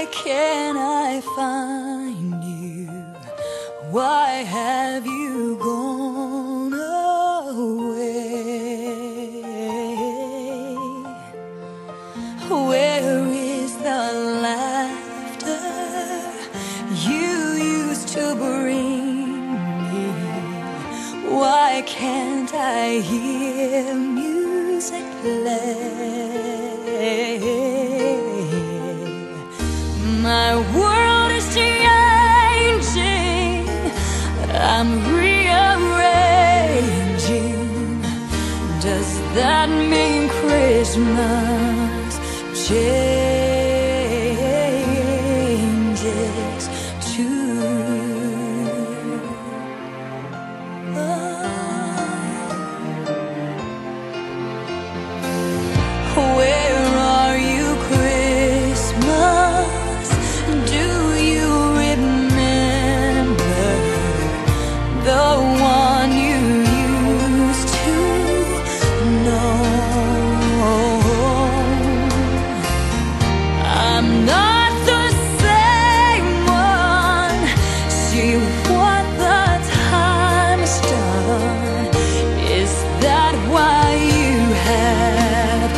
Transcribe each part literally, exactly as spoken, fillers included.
can't I find you? Why have you gone away? Where is the laughter you used to bring me? Why can't I hear music play? My world is changing, I'm rearranging. Does that mean Christmas changes too? Oh. Where are you, Christmas? Do you remember the one you used to know? I'm not the same one. See what the time has done. Is that why you have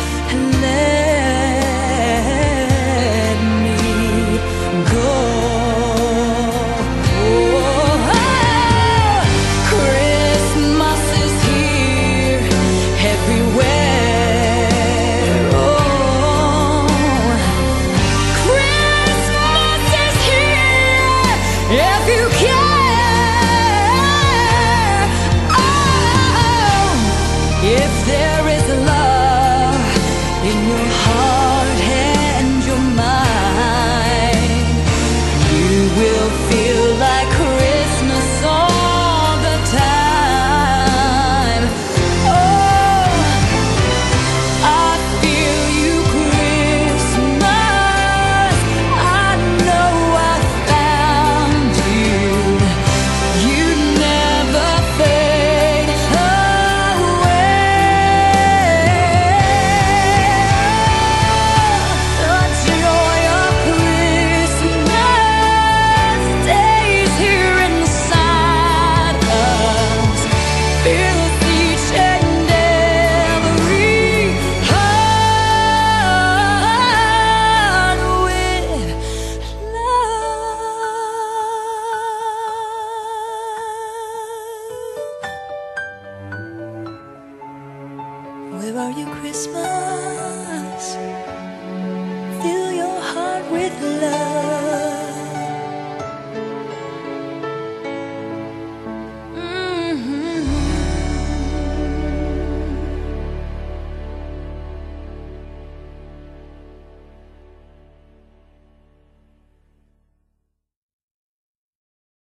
let me go? Christmas is here everywhere. Oh, Christmas is here if you care. Oh, if there is love in your heart,